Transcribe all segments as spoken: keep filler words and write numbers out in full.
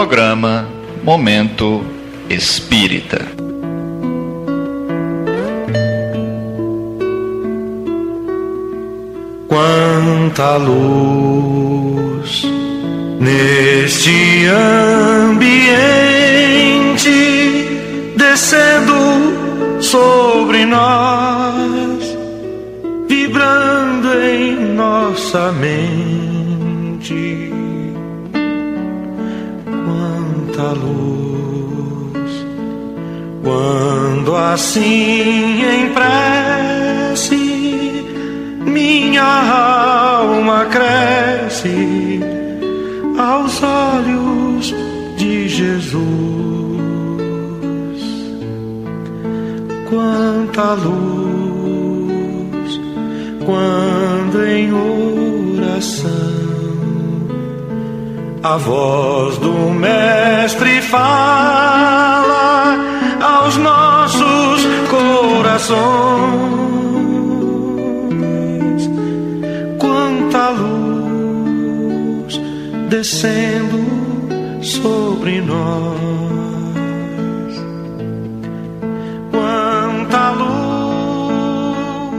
Programa Momento Espírita. Quanta luz neste ambiente descendo sobre nós, vibrando em nossa mente. Quanta luz, quando assim em prece minha alma cresce aos olhos de Jesus. Quanta luz, quando em oração a voz do Mestre fala aos nossos corações. Quanta luz descendo sobre nós. Quanta luz.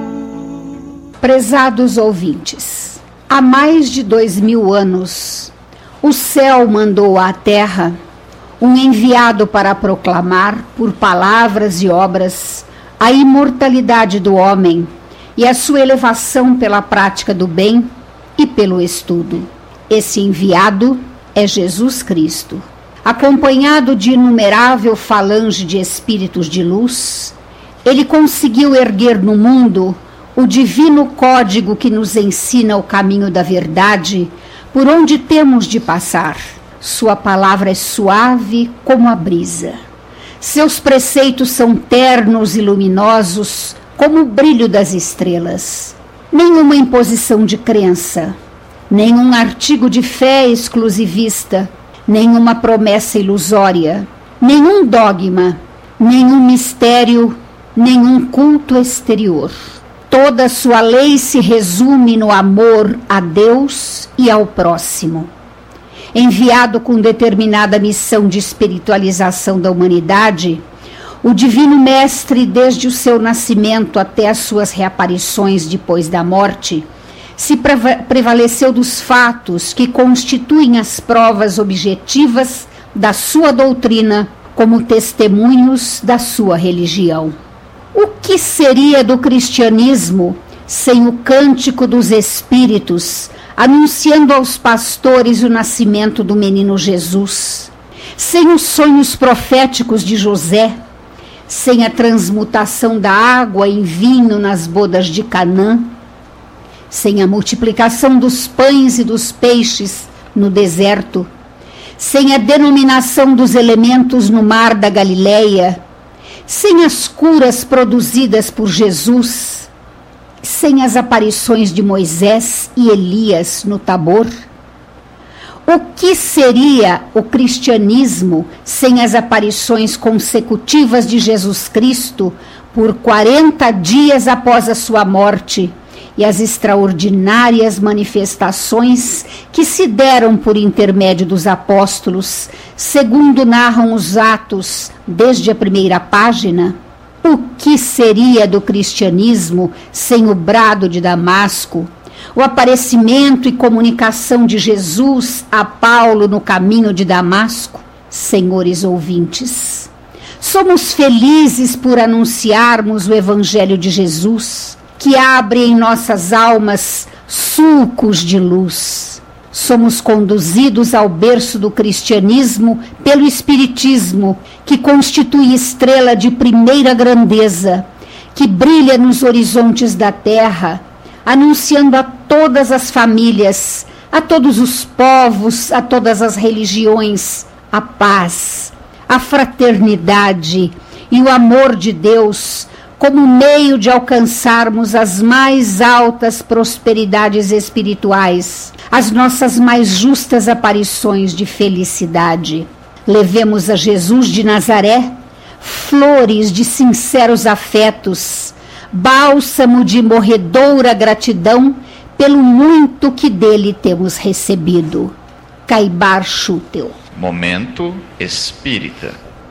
Prezados ouvintes, há mais de dois mil anos, o céu mandou à terra um enviado para proclamar, por palavras e obras, a imortalidade do homem e a sua elevação pela prática do bem e pelo estudo. Esse enviado é Jesus Cristo. Acompanhado de inumerável falange de espíritos de luz, ele conseguiu erguer no mundo o divino código que nos ensina o caminho da verdade, por onde temos de passar. Sua palavra é suave como a brisa. Seus preceitos são ternos e luminosos como o brilho das estrelas. Nenhuma imposição de crença, nenhum artigo de fé exclusivista, nenhuma promessa ilusória, nenhum dogma, nenhum mistério, nenhum culto exterior. Toda sua lei se resume no amor a Deus e ao próximo. Enviado com determinada missão de espiritualização da humanidade, o Divino Mestre, desde o seu nascimento até as suas reaparições depois da morte, se prevaleceu dos fatos que constituem as provas objetivas da sua doutrina como testemunhos da sua religião. O que seria do cristianismo sem o cântico dos Espíritos, anunciando aos pastores o nascimento do menino Jesus? Sem os sonhos proféticos de José? Sem a transmutação da água em vinho nas bodas de Canaã? Sem a multiplicação dos pães e dos peixes no deserto? Sem a denominação dos elementos no mar da Galileia? Sem as curas produzidas por Jesus? Sem as aparições de Moisés e Elias no Tabor? O que seria o cristianismo sem as aparições consecutivas de Jesus Cristo por quarenta dias após a sua morte e as extraordinárias manifestações que se deram por intermédio dos apóstolos, segundo narram os Atos desde a primeira página? O que seria do cristianismo sem o brado de Damasco, o aparecimento e comunicação de Jesus a Paulo no caminho de Damasco? Senhores ouvintes, somos felizes por anunciarmos o Evangelho de Jesus, que abre em nossas almas sulcos de luz. Somos conduzidos ao berço do cristianismo pelo Espiritismo, que constitui estrela de primeira grandeza, que brilha nos horizontes da terra, anunciando a todas as famílias, a todos os povos, a todas as religiões, a paz, a fraternidade e o amor de Deus, como meio de alcançarmos as mais altas prosperidades espirituais, as nossas mais justas aparições de felicidade. Levemos a Jesus de Nazaré flores de sinceros afetos, bálsamo de morredoura gratidão pelo muito que dele temos recebido. Caibar Schutel. Momento Espírita.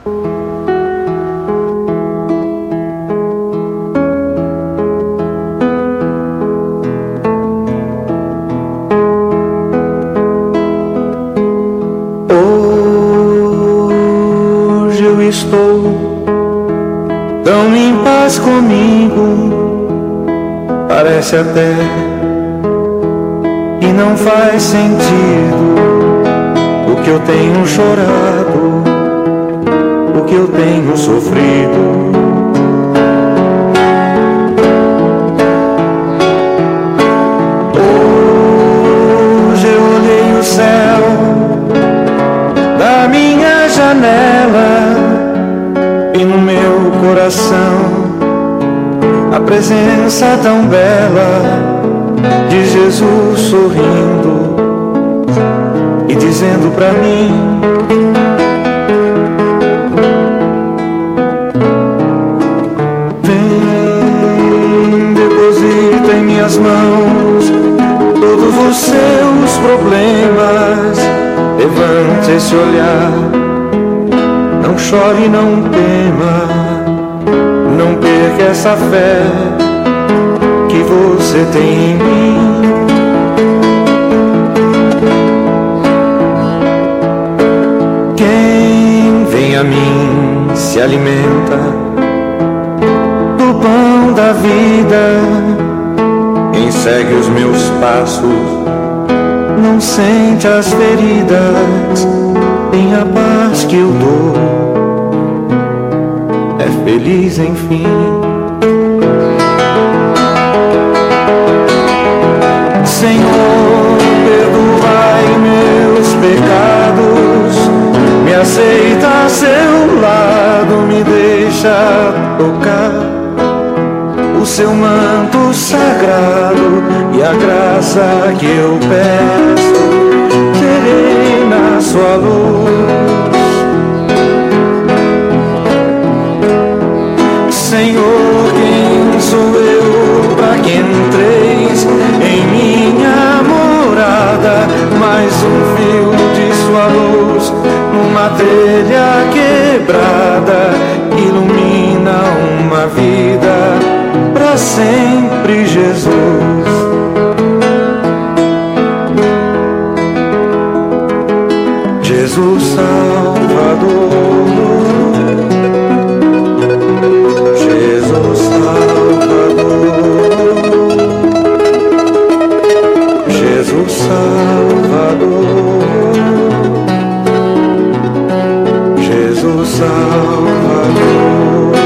Hoje eu estou tão em paz comigo, parece até que não faz sentido o que eu tenho chorado, o que eu tenho sofrido. Hoje eu olhei o céu da minha janela e no meu coração a presença tão bela de Jesus sorrindo e dizendo pra mim: vem, deposita em minhas mãos todos os seus problemas, levante esse olhar, não chore, não tema, não perca essa fé que você tem em mim. Quem vem a mim se alimenta do pão da vida. Quem segue os meus passos não sente as feridas, tem a paz que eu dou, é feliz enfim. Senhor, perdoai meus pecados, me aceita a seu lado, me deixa tocar o seu manto sagrado e a graça que eu peço, terei na sua luz. Senhor, quem sou eu para que entreis em minha morada? Mais um fio de sua luz numa telha quebrada ilumina uma vida para sempre, Jesus. Jesus Salvador, Jesus Salvador, Jesus Salvador, Jesus Salvador.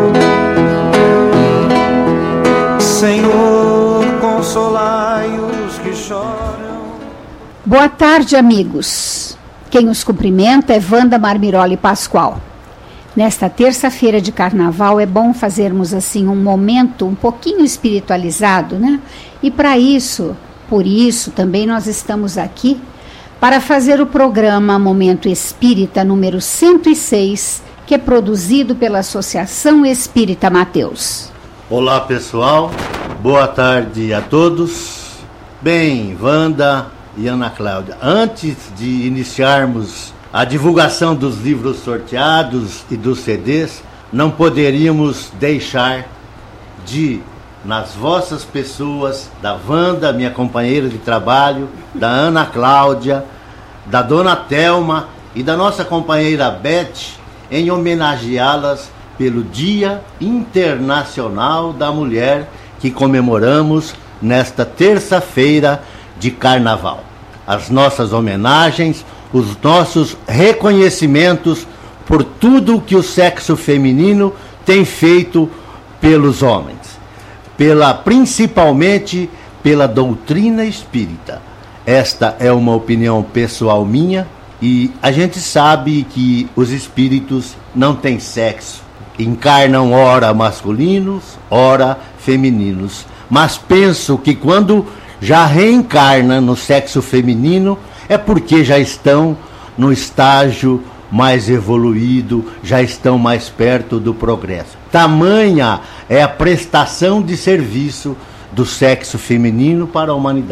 Senhor, consolai os que choram. Boa tarde, amigos. Quem os cumprimenta é Wanda Marmiroli Pascoal. Nesta terça-feira de carnaval é bom fazermos assim um momento um pouquinho espiritualizado, né? E para isso, por isso, também nós estamos aqui para fazer o programa Momento Espírita número cento e seis, que é produzido pela Associação Espírita Mateus. Olá, pessoal. Boa tarde a todos. Bem, Wanda e Ana Cláudia, antes de iniciarmos a divulgação dos livros sorteados e dos C Ds, não poderíamos deixar de, nas vossas pessoas, da Wanda, minha companheira de trabalho, da Ana Cláudia, da Dona Thelma e da nossa companheira Beth, em homenageá-las pelo Dia Internacional da Mulher, que comemoramos nesta terça-feira de Carnaval. As nossas homenagens, os nossos reconhecimentos por tudo que o sexo feminino tem feito pelos homens, pela, principalmente pela doutrina espírita. Esta é uma opinião pessoal minha e a gente sabe que os espíritos não têm sexo, encarnam ora masculinos, ora femininos, mas penso que quando já reencarna no sexo feminino é porque já estão no estágio mais evoluído, já estão mais perto do progresso. Tamanha é a prestação de serviço do sexo feminino para a humanidade.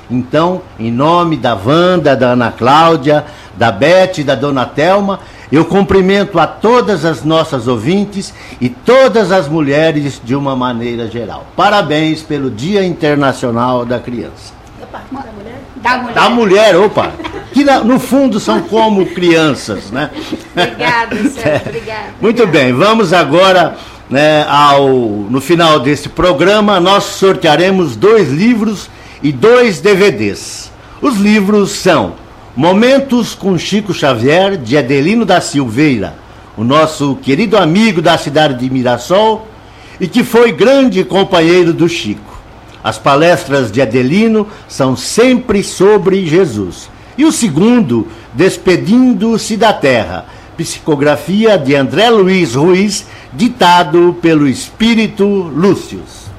Então, em nome da Wanda, da Ana Cláudia, da Beth, da Dona Thelma, eu cumprimento a todas as nossas ouvintes e todas as mulheres de uma maneira geral. Parabéns pelo Dia Internacional da Criança. Opa, da mulher? Da mulher. Da mulher, opa. Que no fundo são como crianças, né? Obrigada, Sérgio, obrigada. Muito obrigada. Bem, vamos agora, né, ao, no final desse programa, nós sortearemos dois livros e dois D V Ds. Os livros são Momentos com Chico Xavier, de Adelino da Silveira, o nosso querido amigo da cidade de Mirassol e que foi grande companheiro do Chico. As palestras de Adelino são sempre sobre Jesus. E o segundo, Despedindo-se da Terra, psicografia de André Luiz Ruiz, ditado pelo Espírito Lúcio.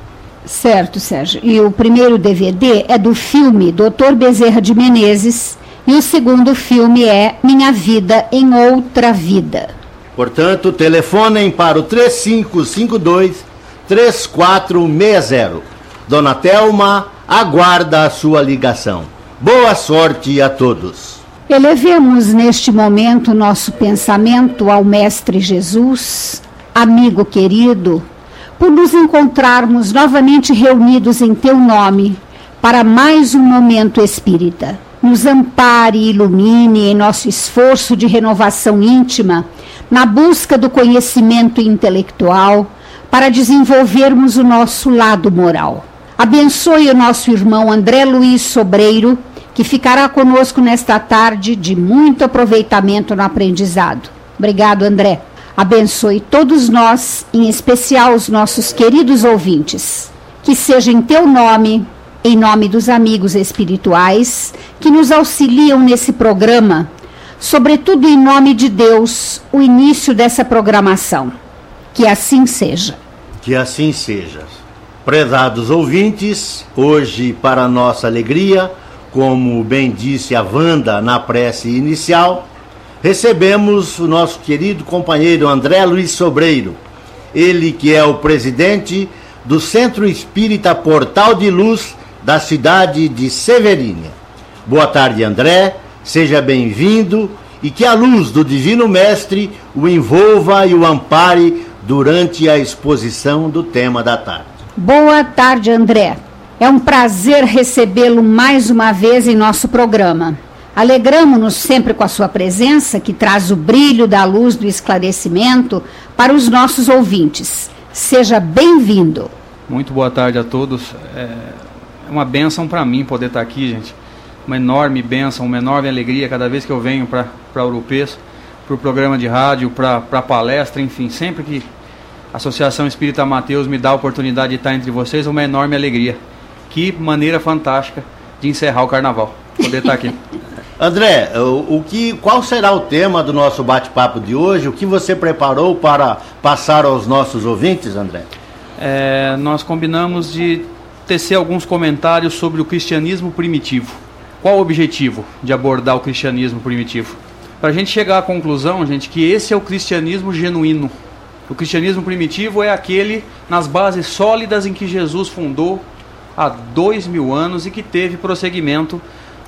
Certo, Sérgio. E o primeiro D V D é do filme doutor Bezerra de Menezes e o segundo filme é Minha Vida em Outra Vida. Portanto, telefonem para o três cinco cinco dois, três quatro seis zero. Dona Thelma aguarda a sua ligação. Boa sorte a todos. Elevemos neste momento nosso pensamento ao Mestre Jesus, amigo querido, por nos encontrarmos novamente reunidos em teu nome para mais um momento espírita. Nos ampare e ilumine em nosso esforço de renovação íntima, na busca do conhecimento intelectual, para desenvolvermos o nosso lado moral. Abençoe o nosso irmão André Luiz Sobreiro, que ficará conosco nesta tarde de muito aproveitamento no aprendizado. Obrigado, André. Abençoe todos nós, em especial os nossos queridos ouvintes. Que seja em teu nome, em nome dos amigos espirituais que nos auxiliam nesse programa, sobretudo em nome de Deus, o início dessa programação. Que assim seja. Que assim seja. Prezados ouvintes, hoje, para nossa alegria, como bem disse a Wanda na prece inicial, recebemos o nosso querido companheiro André Luiz Sobreiro, ele que é o presidente do Centro Espírita Portal de Luz da cidade de Severínia. Boa tarde, André, seja bem-vindo e que a luz do Divino Mestre o envolva e o ampare durante a exposição do tema da tarde. Boa tarde, André. É um prazer recebê-lo mais uma vez em nosso programa. Alegramo-nos sempre com a sua presença, que traz o brilho da luz do esclarecimento para os nossos ouvintes. Seja bem-vindo. Muito boa tarde a todos. É uma bênção para mim poder estar aqui, gente. Uma enorme bênção, uma enorme alegria cada vez que eu venho para Ouro Preto, para o programa de rádio, para a palestra, enfim, sempre que a Associação Espírita Mateus me dá a oportunidade de estar entre vocês, uma enorme alegria. Que maneira fantástica de encerrar o carnaval, poder estar aqui. André, o, o que, qual será o tema do nosso bate-papo de hoje? O que você preparou para passar aos nossos ouvintes, André? É, nós combinamos de tecer alguns comentários sobre o cristianismo primitivo. Qual o objetivo de abordar o cristianismo primitivo? Para a gente chegar à conclusão, gente, que esse é o cristianismo genuíno. O cristianismo primitivo é aquele nas bases sólidas em que Jesus fundou há dois mil anos e que teve prosseguimento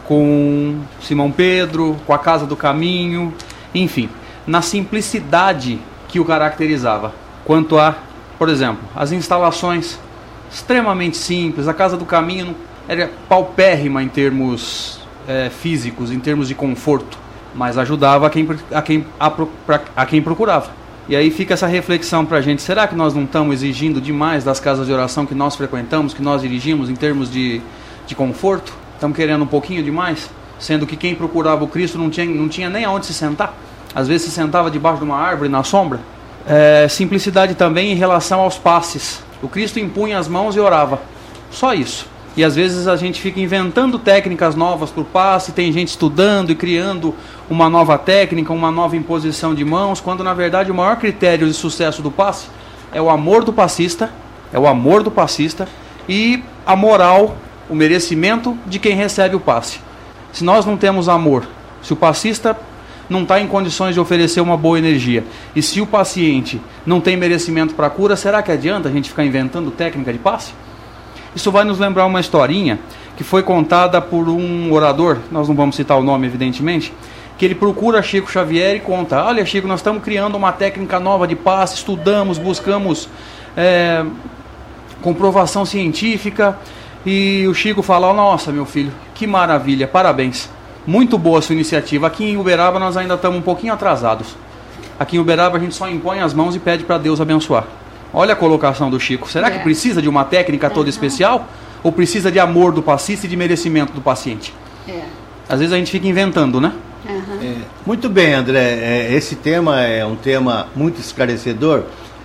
com Simão Pedro, com a Casa do Caminho, enfim, na simplicidade que o caracterizava. Quanto a, por exemplo, as instalações extremamente simples, a Casa do Caminho era paupérrima em termos é, físicos, em termos de conforto, mas ajudava a quem, a quem, a, a quem procurava. E aí fica essa reflexão para a gente, será que nós não estamos exigindo demais das casas de oração que nós frequentamos, que nós dirigimos em termos de, de conforto? Estamos querendo um pouquinho demais? Sendo que quem procurava o Cristo não tinha, não tinha nem aonde se sentar. Às vezes se sentava debaixo de uma árvore, na sombra. É, simplicidade também em relação aos passes. O Cristo impunha as mãos e orava. Só isso. E às vezes a gente fica inventando técnicas novas para o passe, tem gente estudando e criando uma nova técnica, uma nova imposição de mãos, quando na verdade o maior critério de sucesso do passe é o amor do passista, é o amor do passista e a moral, o merecimento de quem recebe o passe. Se nós não temos amor, se o passista não está em condições de oferecer uma boa energia, e se o paciente não tem merecimento para a cura, será que adianta a gente ficar inventando técnica de passe? Isso vai nos lembrar uma historinha que foi contada por um orador, nós não vamos citar o nome evidentemente, que ele procura Chico Xavier e conta: olha, Chico, nós estamos criando uma técnica nova de passe, estudamos, buscamos é, comprovação científica, e o Chico fala: nossa, meu filho, que maravilha, parabéns, muito boa a sua iniciativa. Aqui em Uberaba nós ainda estamos um pouquinho atrasados. Aqui em Uberaba a gente só impõe as mãos e pede para Deus abençoar. Olha a colocação do Chico. Será que precisa de uma técnica toda especial? Ou precisa de amor do passista e de merecimento do paciente? É. Às vezes a gente fica inventando, né? Uhum. É, muito bem, André. É, esse tema é um tema muito esclarecedor.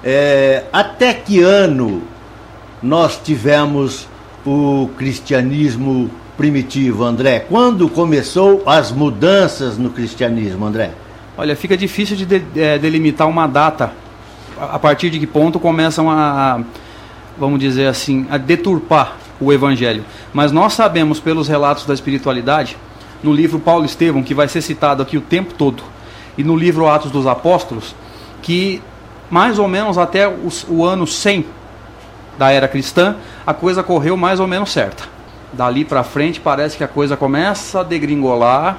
É, até que ano nós tivemos o cristianismo primitivo, André? Quando começou as mudanças no cristianismo, André? Olha, fica difícil de, de é, delimitar uma data. A partir de que ponto começam a, vamos dizer assim, a deturpar o Evangelho. Mas nós sabemos pelos relatos da espiritualidade, no livro Paulo Estevão, que vai ser citado aqui o tempo todo, e no livro Atos dos Apóstolos, que mais ou menos até o, o ano cem da era cristã, a coisa correu mais ou menos certa. Dali para frente parece que a coisa começa a degringolar.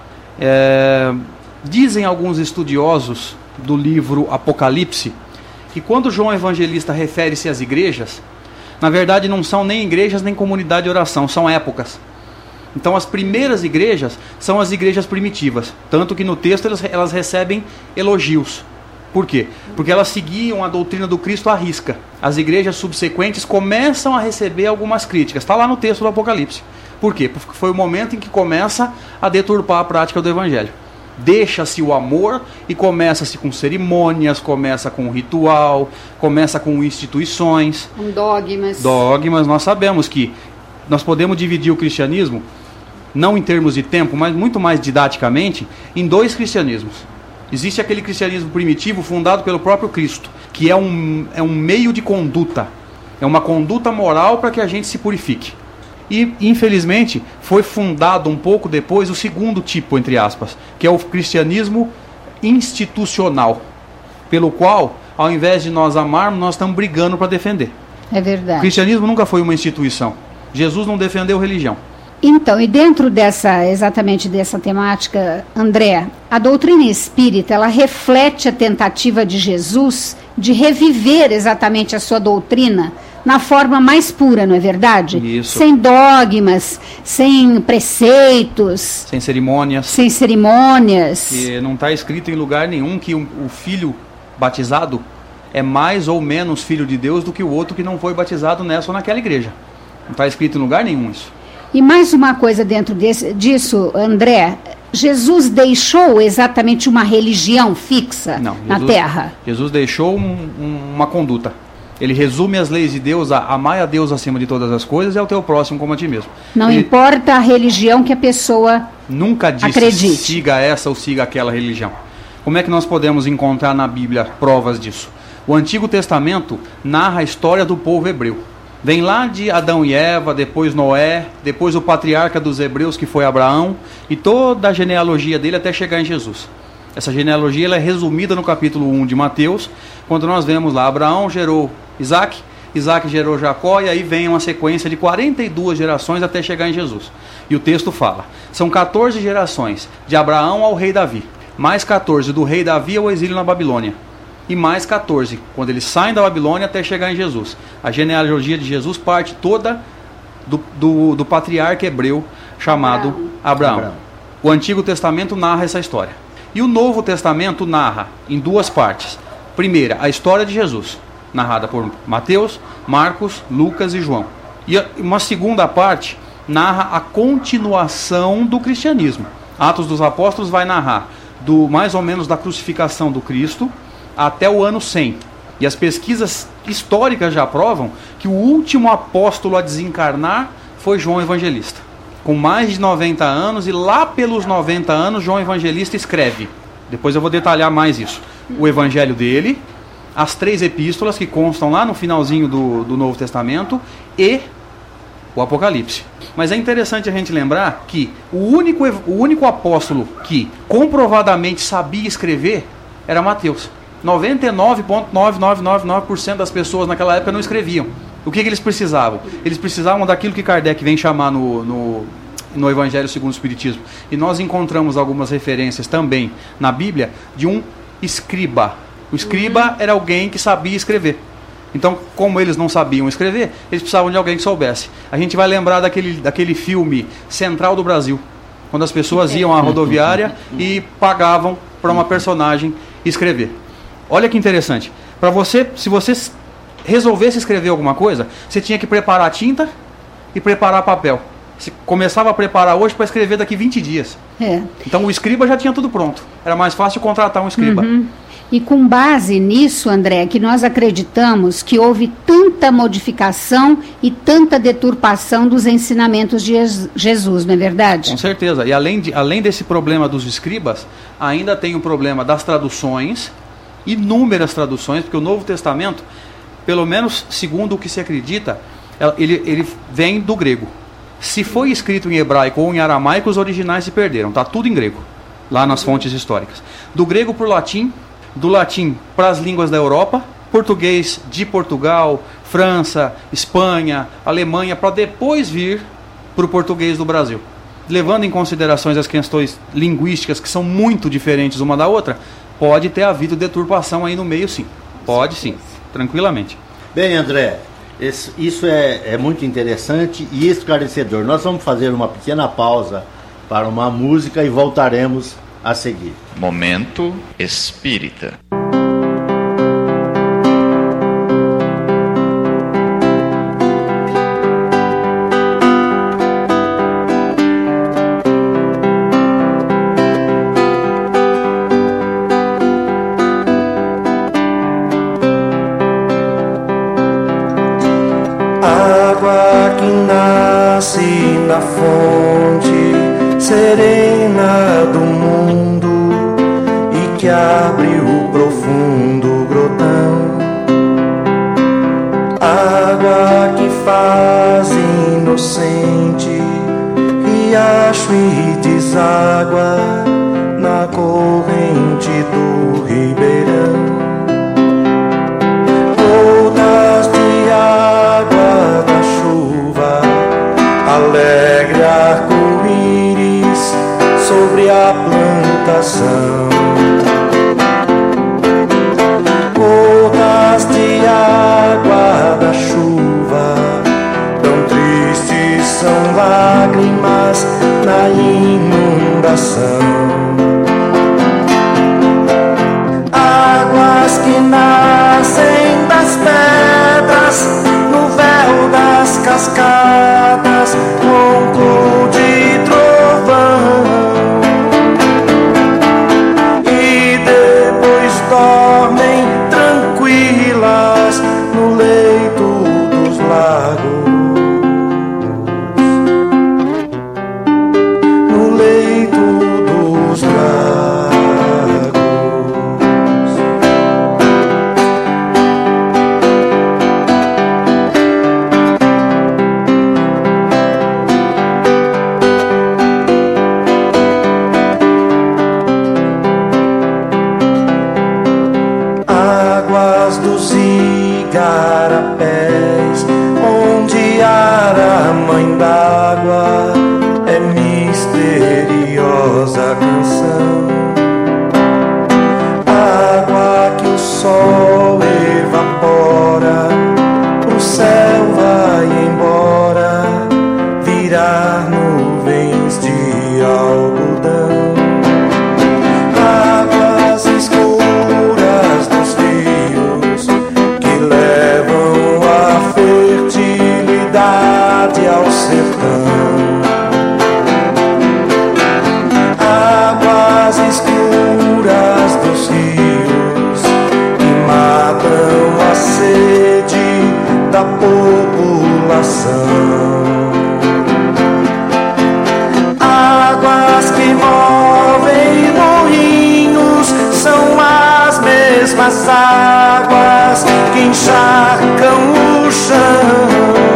É, dizem alguns estudiosos do livro Apocalipse, que quando João Evangelista refere-se às igrejas, na verdade não são nem igrejas nem comunidade de oração, são épocas. Então as primeiras igrejas são as igrejas primitivas, tanto que no texto elas, elas recebem elogios. Por quê? Porque elas seguiam a doutrina do Cristo à risca. As igrejas subsequentes começam a receber algumas críticas, está lá no texto do Apocalipse. Por quê? Porque foi o momento em que começa a deturpar a prática do Evangelho. Deixa-se o amor e começa-se com cerimônias, começa com ritual, começa com instituições. Com dogmas. Dogmas. Nós sabemos que nós podemos dividir o cristianismo, não em termos de tempo, mas muito mais didaticamente, em dois cristianismos. Existe aquele cristianismo primitivo fundado pelo próprio Cristo, que é um, é um meio de conduta, é uma conduta moral para que a gente se purifique. E, infelizmente, foi fundado um pouco depois o segundo tipo, entre aspas, que é o cristianismo institucional, pelo qual, ao invés de nós amarmos, nós estamos brigando para defender. É verdade. O cristianismo nunca foi uma instituição. Jesus não defendeu religião. Então, e dentro dessa, exatamente dessa temática, André, a doutrina espírita, ela reflete a tentativa de Jesus de reviver exatamente a sua doutrina na forma mais pura, não é verdade? Isso. Sem dogmas, sem preceitos. Sem cerimônias. Sem cerimônias. E não está escrito em lugar nenhum que um, o filho batizado é mais ou menos filho de Deus do que o outro que não foi batizado nessa ou naquela igreja. Não está escrito em lugar nenhum isso. E mais uma coisa dentro desse, disso, André, Jesus deixou exatamente uma religião fixa não, na Jesus, Terra? Jesus deixou um, um, uma conduta. Ele resume as leis de Deus a amar a Deus acima de todas as coisas e ao teu próximo como a ti mesmo. Não Ele importa a religião que a pessoa nunca disse acredite. Siga essa ou siga aquela religião. Como é que nós podemos encontrar na Bíblia provas disso? O Antigo Testamento narra a história do povo hebreu. Vem lá de Adão e Eva, depois Noé, depois o patriarca dos hebreus que foi Abraão, e toda a genealogia dele até chegar em Jesus. Essa genealogia ela é resumida no capítulo um de Mateus, quando nós vemos lá, Abraão gerou Isaac, Isaac gerou Jacó, e aí vem uma sequência de quarenta e duas gerações até chegar em Jesus. E o texto fala, são quatorze gerações, de Abraão ao rei Davi, mais quatorze do rei Davi ao exílio na Babilônia, e mais quatorze, quando eles saem da Babilônia até chegar em Jesus. A genealogia de Jesus parte toda do, do, do patriarca hebreu chamado Abraão. Abraão. O Antigo Testamento narra essa história. E o Novo Testamento narra em duas partes. Primeira, a história de Jesus, narrada por Mateus, Marcos, Lucas e João. E uma segunda parte narra a continuação do cristianismo. Atos dos Apóstolos vai narrar do mais ou menos da crucificação do Cristo até o ano cem. E as pesquisas históricas já provam que o último apóstolo a desencarnar foi João Evangelista. Com mais de noventa anos, e lá pelos noventa anos, João Evangelista escreve. Depois eu vou detalhar mais isso. O Evangelho dele, as três epístolas que constam lá no finalzinho do, do Novo Testamento e o Apocalipse. Mas é interessante a gente lembrar que o único, o único apóstolo que comprovadamente sabia escrever era Mateus. noventa e nove vírgula nove nove nove nove por cento das pessoas naquela época não escreviam. O que, que eles precisavam? Eles precisavam daquilo que Kardec vem chamar no, no, no Evangelho segundo o Espiritismo. E nós encontramos algumas referências também na Bíblia de um escriba. O escriba era alguém que sabia escrever. Então, como eles não sabiam escrever, eles precisavam de alguém que soubesse. A gente vai lembrar daquele, daquele filme Central do Brasil, quando as pessoas iam à rodoviária e pagavam para uma personagem escrever. Olha que interessante. Para você, se você resolvesse escrever alguma coisa, você tinha que preparar tinta e preparar papel. Você começava a preparar hoje para escrever daqui vinte dias. É. Então o escriba já tinha tudo pronto. Era mais fácil contratar um escriba. Uhum. E com base nisso, André, que nós acreditamos que houve tanta modificação e tanta deturpação dos ensinamentos de Jesus, não é verdade? Com certeza. E além, de, além desse problema dos escribas, ainda tem o problema das traduções, inúmeras traduções, porque o Novo Testamento, pelo menos segundo o que se acredita, ele, ele vem do grego. Se foi escrito em hebraico ou em aramaico, os originais se perderam. Está tudo em grego, lá nas fontes históricas. Do grego para o latim, do latim para as línguas da Europa, português de Portugal, França, Espanha, Alemanha, para depois vir para o português do Brasil. Levando em consideração as questões linguísticas, que são muito diferentes uma da outra, pode ter havido deturpação aí no meio, sim. Pode sim, tranquilamente. Bem, André, esse, isso é, é muito interessante e esclarecedor. Nós vamos fazer uma pequena pausa para uma música e voltaremos a seguir. Momento Espírita. Água que nasce na fonte serena do mundo e que abre o profundo grotão. Água que faz inocente riacho e deságua na corrente do ribeirão. Gotas de água da chuva, alegre arco-íris sobre a plantação. Gotas de água da chuva, tão tristes são lágrimas na inundação. Águas que nascem das pedras, no véu das cascadas, ronco de trovão, e depois dormem tranquilas no leito dos lagos, no leito dos lagos. Águas dos igarapés, onde ara a mãe d'água, é misteriosa canção. Água que o sol evapora, pro céu vai embora, virar nuvens de algodão. Águas escuras dos rios que levam a fertilidade ao sertão. Águas escuras dos rios que matam a sede da população. Águas que movem moinhos são as mesmas águas que encharcam o chão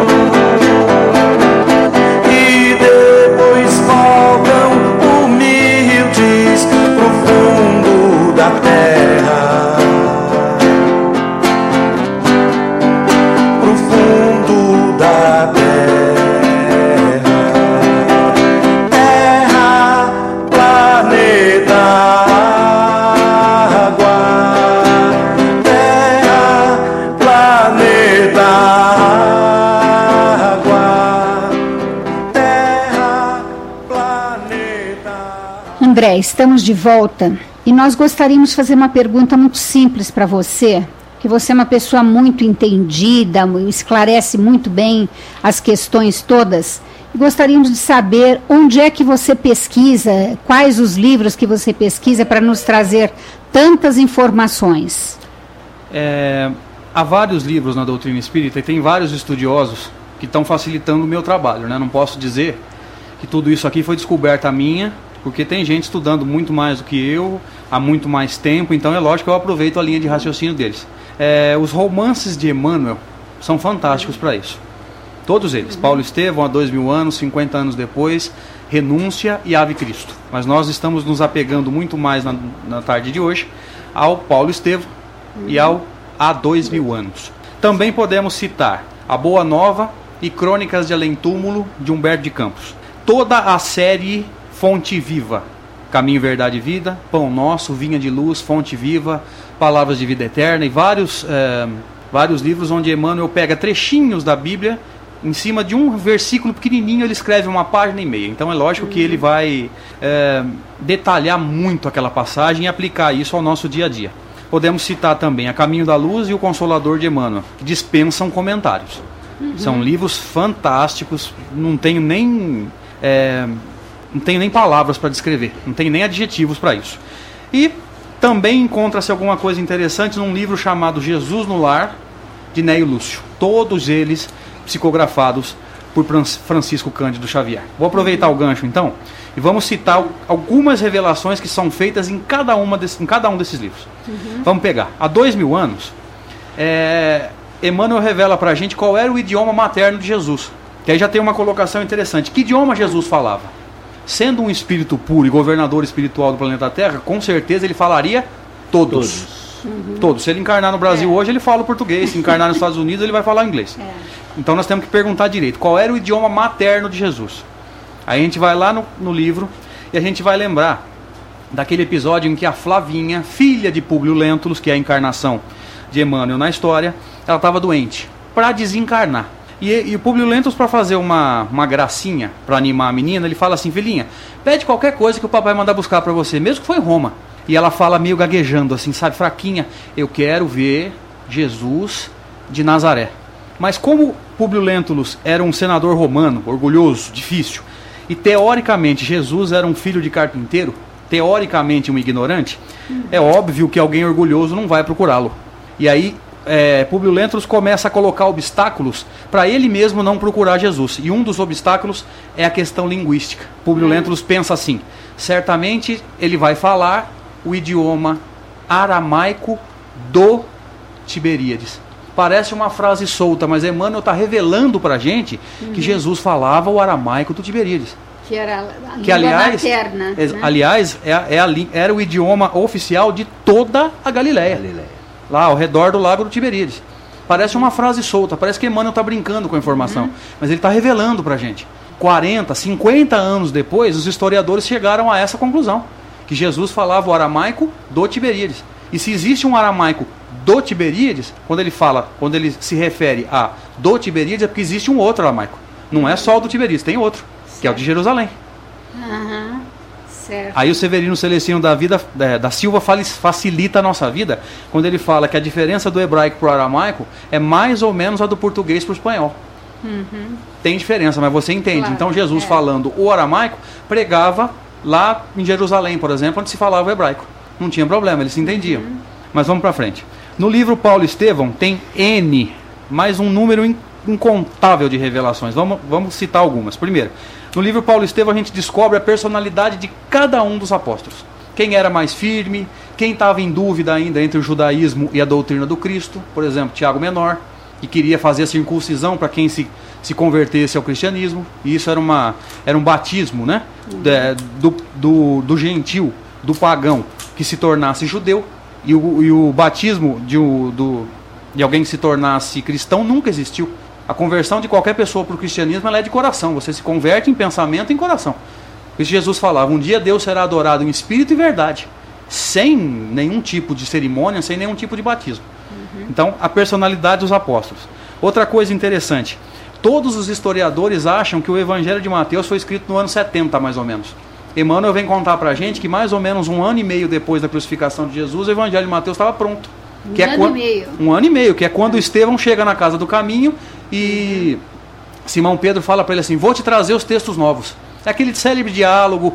e depois voltam humildes pro fundo da terra, pro fundo da terra, terra, planeta, água, terra, planeta, água, terra, planeta. André, estamos de volta e nós gostaríamos de fazer uma pergunta muito simples para você, que você é uma pessoa muito entendida, esclarece muito bem as questões todas. E gostaríamos de saber onde é que você pesquisa, quais os livros que você pesquisa para nos trazer tantas informações. É, há vários livros na doutrina espírita e tem vários estudiosos que estão facilitando o meu trabalho, né? Não posso dizer que tudo isso aqui foi descoberta minha, porque tem gente estudando muito mais do que eu, há muito mais tempo, então é lógico que eu aproveito a linha de raciocínio deles. É, os romances de Emmanuel são fantásticos para isso. Todos eles. Uhum. Paulo Estevão, há dois mil anos, cinquenta anos depois, Renúncia e Ave Cristo. Mas nós estamos nos apegando muito mais na, na tarde de hoje ao Paulo Estevão uhum. e ao há dois mil anos. Também podemos citar A Boa Nova e Crônicas de Além Túmulo, de Humberto de Campos. Toda a série Fonte Viva, Caminho, Verdade e Vida, Pão Nosso, Vinha de Luz, Fonte Viva, Palavras de Vida Eterna e vários, é, vários livros onde Emmanuel pega trechinhos da Bíblia, em cima de um versículo pequenininho ele escreve uma página e meia. Então é lógico uhum. que ele vai é, detalhar muito aquela passagem e aplicar isso ao nosso dia a dia. Podemos citar também A Caminho da Luz e O Consolador de Emmanuel, que dispensam comentários. Uhum. São livros fantásticos, não tenho nem... É, não tenho nem palavras para descrever, não tenho nem adjetivos para isso. E também encontra-se alguma coisa interessante num livro chamado Jesus no Lar, de Neio Lúcio. Todos eles psicografados por Francisco Cândido Xavier. Vou aproveitar o gancho então e vamos citar algumas revelações que são feitas em cada, uma desse, em cada um desses livros. Uhum. Vamos pegar. Há dois mil anos, é, Emmanuel revela para a gente qual era o idioma materno de Jesus. Que aí já tem uma colocação interessante. Que idioma Jesus falava? Sendo um espírito puro e governador espiritual do planeta Terra, com certeza ele falaria todos. Todos. Uhum. Todos. Se ele encarnar no Brasil é. hoje, ele fala o português. Se encarnar nos Estados Unidos, ele vai falar inglês. É. Então nós temos que perguntar direito. Qual era o idioma materno de Jesus? Aí a gente vai lá no, no livro e a gente vai lembrar daquele episódio em que a Flavinha, filha de Públio Lentulus, que é a encarnação de Emmanuel na história, ela estava doente, para desencarnar. E, e o Públio Lentulus, para fazer uma, uma gracinha, para animar a menina, ele fala assim: filhinha, pede qualquer coisa que o papai mandar buscar para você, mesmo que foi em Roma. E ela fala meio gaguejando assim, sabe, fraquinha: eu quero ver Jesus de Nazaré. Mas como Públio Lentulus era um senador romano, orgulhoso, difícil, e teoricamente Jesus era um filho de carpinteiro, teoricamente um ignorante, uhum. é óbvio que alguém orgulhoso não vai procurá-lo. E aí É, Públio Lentulus começa a colocar obstáculos para ele mesmo não procurar Jesus. E um dos obstáculos é a questão linguística. Públio hum. Lentulus pensa assim: certamente ele vai falar o idioma aramaico do Tiberíades. Parece uma frase solta, mas Emmanuel está revelando para a gente uhum. que Jesus falava o aramaico do Tiberíades. Que era a língua que, aliás, materna. É, né? Aliás, é, é a, era o idioma oficial de toda a Galileia. Galileia. Lá ao redor do lago do Tiberíades. Parece uma frase solta, parece que Emmanuel está brincando com a informação, uhum. mas ele está revelando para a gente. quarenta, cinquenta anos depois, os historiadores chegaram a essa conclusão, que Jesus falava o aramaico do Tiberíades. E se existe um aramaico do Tiberíades, quando ele fala, quando ele se refere a do Tiberíades, é porque existe um outro aramaico. Não é só o do Tiberíades, tem outro, certo. Que é o de Jerusalém. Uhum. Certo. Aí o Severino Celestino da, vida, da Silva facilita a nossa vida quando ele fala que a diferença do hebraico para o aramaico é mais ou menos a do português para o espanhol. Uhum. Tem diferença, mas você entende. Claro, então Jesus é. falando o aramaico pregava lá em Jerusalém, por exemplo, onde se falava o hebraico. Não tinha problema, eles se entendiam. Uhum. Mas vamos para frente. No livro Paulo Estevão tem N, mais um número incontável de revelações. Vamos, vamos citar algumas. Primeiro, no livro Paulo Estevão a gente descobre a personalidade de cada um dos apóstolos. Quem era mais firme, quem estava em dúvida ainda entre o judaísmo e a doutrina do Cristo. Por exemplo, Tiago Menor, que queria fazer a circuncisão para quem se, se convertesse ao cristianismo. E isso era, uma, era um batismo, né? Uhum. De, do, do, do gentil, do pagão, que se tornasse judeu. E o, e o batismo de, o, do, de alguém que se tornasse cristão nunca existiu. A conversão de qualquer pessoa para o cristianismo ela é de coração. Você se converte em pensamento e em coração. Por isso Jesus falava, um dia Deus será adorado em espírito e verdade, sem nenhum tipo de cerimônia, sem nenhum tipo de batismo. Uhum. Então, a personalidade dos apóstolos. Outra coisa interessante, todos os historiadores acham que o Evangelho de Mateus foi escrito no ano setenta, mais ou menos. Emmanuel vem contar pra gente que mais ou menos um ano e meio depois da crucificação de Jesus, o Evangelho de Mateus estava pronto. Um que ano é quando, e meio. Um ano e meio, que é quando uhum. Estevão chega na casa do caminho e uhum. Simão Pedro fala para ele assim, vou te trazer os textos novos. É aquele célebre diálogo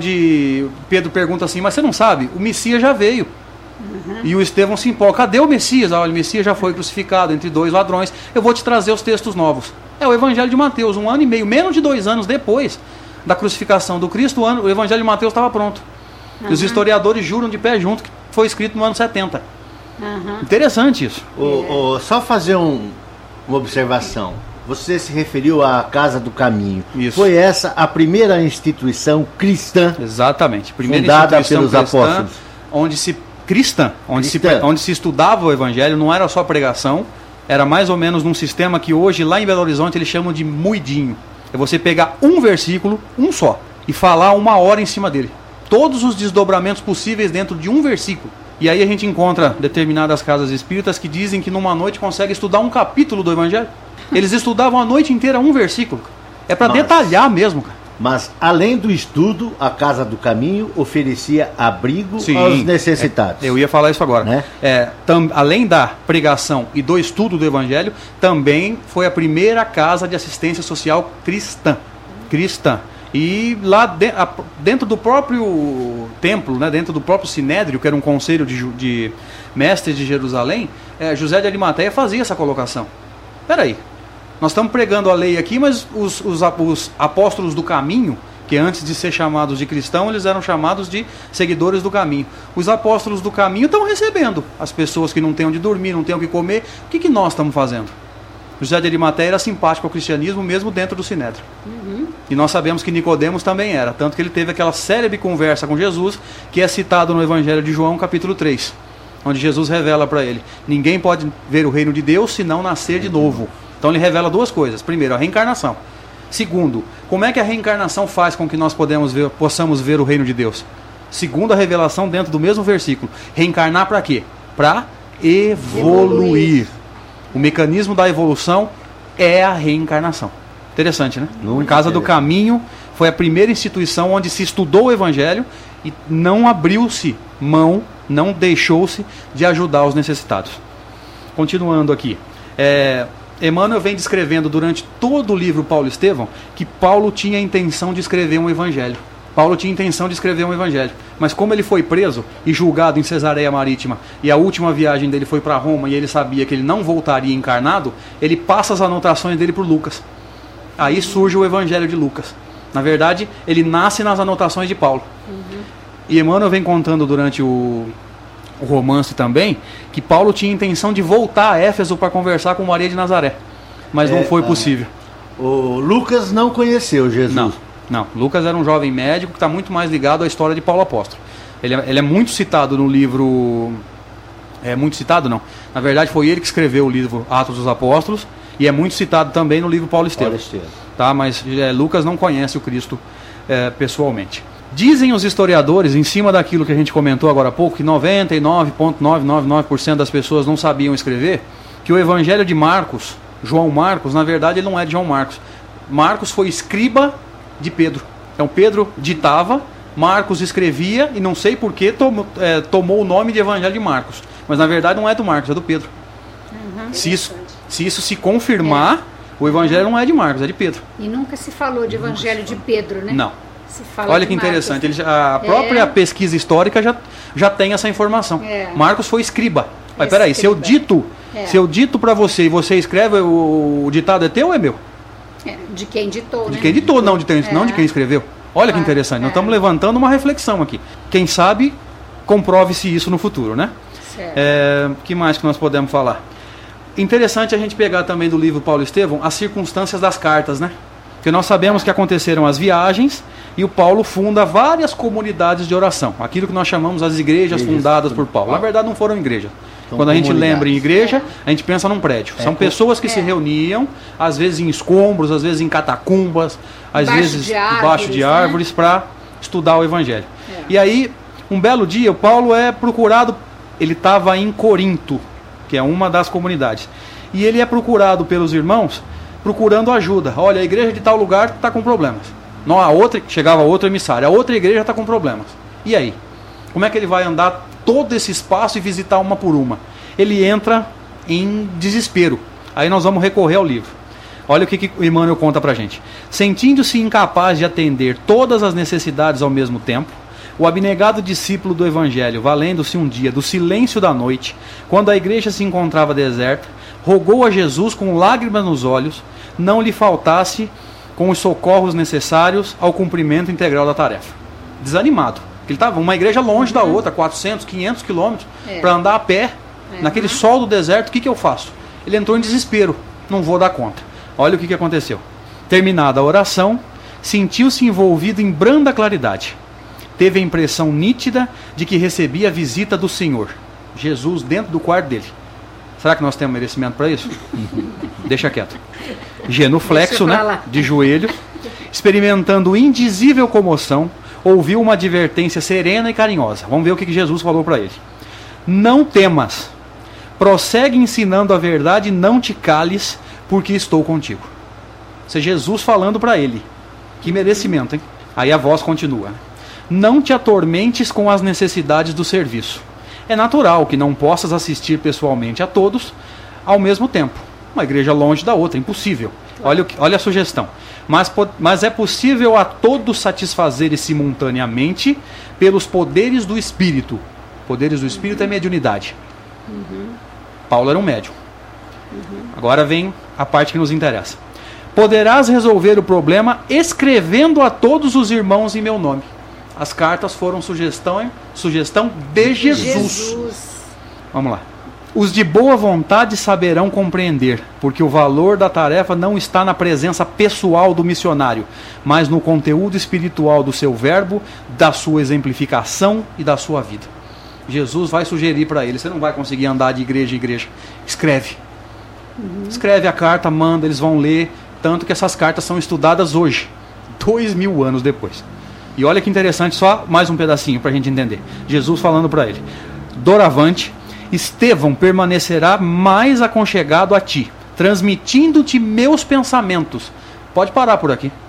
onde Pedro pergunta assim, mas você não sabe, o Messias já veio. Uhum. E o Estevão se empolga, cadê o Messias? Ah, o Messias já foi crucificado entre dois ladrões, eu vou te trazer os textos novos. É o Evangelho de Mateus, um ano e meio, menos de dois anos depois da crucificação do Cristo, o, ano, o Evangelho de Mateus estava pronto. Uhum. E os historiadores juram de pé junto que foi escrito no ano setenta. Uhum. Interessante isso. O, o, só fazer um, uma observação. Você se referiu à Casa do Caminho. Isso. Foi essa a primeira instituição cristã? Exatamente. Primeira fundada instituição pelos cristã, apóstolos. Onde se, cristã, onde, cristã. Se, onde se estudava o Evangelho, não era só pregação, era mais ou menos num sistema que hoje, lá em Belo Horizonte, eles chamam de muidinho. É você pegar um versículo, um só, e falar uma hora em cima dele. Todos os desdobramentos possíveis dentro de um versículo. E aí a gente encontra determinadas casas espíritas que dizem que numa noite consegue estudar um capítulo do Evangelho. Eles estudavam a noite inteira um versículo. É para detalhar mesmo, cara. Mas, além do estudo, a Casa do Caminho oferecia abrigo Sim, aos necessitados. É, eu ia falar isso agora. Né? É, tam, além da pregação e do estudo do Evangelho, também foi a primeira casa de assistência social cristã. Cristã. E lá de, a, dentro do próprio templo, né, dentro do próprio Sinédrio, que era um conselho de, de mestres de Jerusalém, é, José de Arimateia fazia essa colocação. Espera aí. Nós estamos pregando a lei aqui, mas os, os, os apóstolos do caminho, que antes de ser chamados de cristão, eles eram chamados de seguidores do caminho. Os apóstolos do caminho estão recebendo as pessoas que não têm onde dormir, não têm o que comer. O que, que nós estamos fazendo? José de Arimateia era simpático ao cristianismo, mesmo dentro do Sinédrio. Uhum. E nós sabemos que Nicodemos também era, tanto que ele teve aquela célebre conversa com Jesus, que é citado no Evangelho de João, capítulo três, onde Jesus revela para ele, ninguém pode ver o reino de Deus se não nascer de novo. Então ele revela duas coisas. Primeiro, a reencarnação. Segundo, como é que a reencarnação faz com que nós podemos ver, possamos ver o reino de Deus? Segundo a revelação dentro do mesmo versículo. Reencarnar para quê? Para evoluir. O mecanismo da evolução é a reencarnação. Interessante, né? A Casa do Caminho foi a primeira instituição onde se estudou o Evangelho e não abriu-se mão, não deixou-se de ajudar os necessitados. Continuando aqui. É... Emmanuel vem descrevendo durante todo o livro Paulo Estevão que Paulo tinha a intenção de escrever um evangelho. Paulo tinha a intenção de escrever um evangelho. Mas como ele foi preso e julgado em Cesareia Marítima, e a última viagem dele foi para Roma, e ele sabia que ele não voltaria encarnado, ele passa as anotações dele para Lucas. Aí surge o evangelho de Lucas. Na verdade, ele nasce nas anotações de Paulo. Uhum. E Emmanuel vem contando durante o... o romance também, que Paulo tinha intenção de voltar a Éfeso para conversar com Maria de Nazaré, mas é, não foi possível. O Lucas não conheceu Jesus. Não, não. Lucas era um jovem médico que está muito mais ligado à história de Paulo Apóstolo. Ele é, ele é muito citado no livro... É muito citado, não. Na verdade, foi ele que escreveu o livro Atos dos Apóstolos, e é muito citado também no livro Paulo Estevão. Paulo Estevão. Tá? Mas é, Lucas não conhece o Cristo é, pessoalmente. Dizem os historiadores, em cima daquilo que a gente comentou agora há pouco, que noventa e nove vírgula novecentos e noventa e nove por cento das pessoas não sabiam escrever, que o Evangelho de Marcos, João Marcos, na verdade ele não é de João Marcos. Marcos foi escriba de Pedro. Então Pedro ditava, Marcos escrevia, e não sei por que tomou, é, tomou o nome de Evangelho de Marcos. Mas na verdade não é do Marcos, é do Pedro. Uhum. Se, isso, se isso se confirmar, é. o Evangelho não é de Marcos, é de Pedro. E nunca se falou de Evangelho de Pedro, né? Não. Olha que interessante, ele, a própria é. pesquisa histórica já, já tem essa informação. É. Marcos foi escriba. Mas peraí, se eu dito, é. se eu dito para você e você escreve, o, o ditado é teu ou é meu? É, de quem ditou, De né? quem ditou, não de, é. não de quem escreveu. Olha que interessante, é. nós estamos levantando uma reflexão aqui. Quem sabe, comprove-se isso no futuro, né? O é, que mais que nós podemos falar? Interessante a gente pegar também do livro Paulo Estevão as circunstâncias das cartas, né? Porque nós sabemos que aconteceram as viagens e o Paulo funda várias comunidades de oração. Aquilo que nós chamamos as igrejas fundadas por Paulo. Na verdade não foram igrejas. São Quando a gente lembra em igreja, a gente pensa num prédio. É, São pessoas que é. se reuniam, às vezes em escombros, às vezes em catacumbas, às baixo vezes de árvores, debaixo de árvores, né? Para estudar o Evangelho. É. E aí, um belo dia, o Paulo é procurado, ele estava em Corinto, que é uma das comunidades. E ele é procurado pelos irmãos, procurando ajuda. Olha, a igreja de tal lugar está com problemas. Não, a outra, chegava outro emissário, a outra igreja está com problemas. E aí? Como é que ele vai andar todo esse espaço e visitar uma por uma? Ele entra em desespero. Aí nós vamos recorrer ao livro. Olha o que, que o Emmanuel conta pra gente. Sentindo-se incapaz de atender todas as necessidades ao mesmo tempo, o abnegado discípulo do Evangelho, valendo-se um dia do silêncio da noite, quando a igreja se encontrava deserta, rogou a Jesus com lágrimas nos olhos, não lhe faltasse com os socorros necessários ao cumprimento integral da tarefa. Desanimado. Ele estava uma igreja longe uhum. da outra, quatrocentos, quinhentos quilômetros, é. para andar a pé, uhum. naquele sol do deserto. O que, que eu faço? Ele entrou em desespero. Não vou dar conta. Olha o que, que aconteceu. Terminada a oração, sentiu-se envolvido em branda claridade. Teve a impressão nítida de que recebia a visita do Senhor. Jesus dentro do quarto dele. Será que nós temos merecimento para isso? Deixa quieto. Genuflexo, né? De joelho, experimentando indizível comoção, ouviu uma advertência serena e carinhosa. Vamos ver o que Jesus falou para ele. Não temas. Prossegue ensinando a verdade, não te cales, porque estou contigo. Isso é Jesus falando para ele. Que merecimento, hein? Aí a voz continua. Não te atormentes com as necessidades do serviço. É natural que não possas assistir pessoalmente a todos ao mesmo tempo. Uma igreja longe da outra, impossível. Olha, o que, olha a sugestão. Mas, mas é possível a todos satisfazerem simultaneamente pelos poderes do Espírito. Poderes do Espírito é mediunidade. Uhum. Paulo era um médium. Uhum. Agora vem a parte que nos interessa. Poderás resolver o problema escrevendo a todos os irmãos em meu nome. As cartas foram sugestão, sugestão de Jesus. Jesus. Vamos lá. Os de boa vontade saberão compreender, porque o valor da tarefa não está na presença pessoal do missionário, mas no conteúdo espiritual do seu verbo, da sua exemplificação e da sua vida. Jesus vai sugerir para ele, você não vai conseguir andar de igreja em igreja. Escreve. Uhum. Escreve a carta, manda, eles vão ler, tanto que essas cartas são estudadas hoje, dois mil anos depois. E olha que interessante, só mais um pedacinho para a gente entender. Jesus falando para ele. Doravante, Estevão permanecerá mais aconchegado a ti, transmitindo-te meus pensamentos. Pode parar por aqui.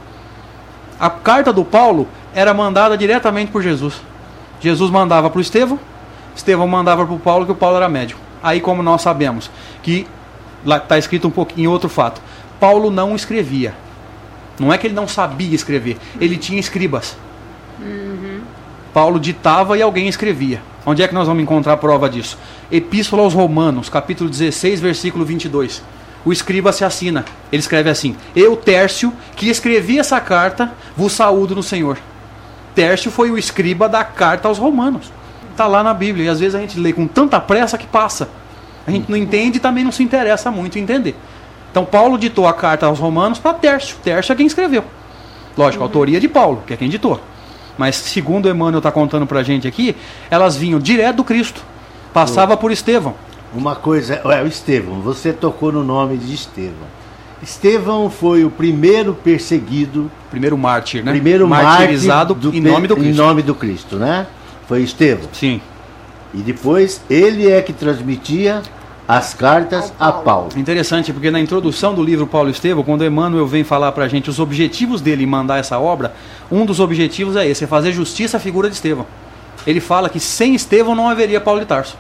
A carta do Paulo era mandada diretamente por Jesus. Jesus mandava para o Estevão, Estevão mandava para o Paulo, que o Paulo era médium. Aí, como nós sabemos, que lá está escrito um pouquinho em outro fato, Paulo não escrevia. Não é que ele não sabia escrever, ele tinha escribas. Uhum. Paulo ditava e alguém escrevia. Onde é que nós vamos encontrar a prova disso? Epístola aos Romanos, capítulo dezesseis, versículo vinte e dois. O escriba se assina. Ele escreve assim: Eu, Tércio, que escrevi essa carta, vos saúdo no Senhor. Tércio foi o escriba da carta aos Romanos. Está lá na Bíblia. E às vezes a gente lê com tanta pressa que passa. A gente não entende e também não se interessa muito em entender. Então Paulo ditou a carta aos Romanos para Tércio. Tércio é quem escreveu. Lógico, a autoria de Paulo, que é quem ditou. Mas segundo o Emmanuel está contando para a gente aqui, elas vinham direto do Cristo. Passava por Estevão. Uma coisa, é, o Estevão, você tocou no nome de Estevão. Estevão foi o primeiro perseguido. Primeiro mártir, né? Primeiro martirizado mártir do, em nome do Cristo. Em nome do Cristo, né? Foi Estevão. Sim. E depois ele é que transmitia as cartas a Paulo. Interessante, porque na introdução do livro Paulo e Estevão, quando Emmanuel vem falar para a gente os objetivos dele em mandar essa obra, um dos objetivos é esse, é fazer justiça à figura de Estevão. Ele fala que sem Estevão não haveria Paulo de Tarso.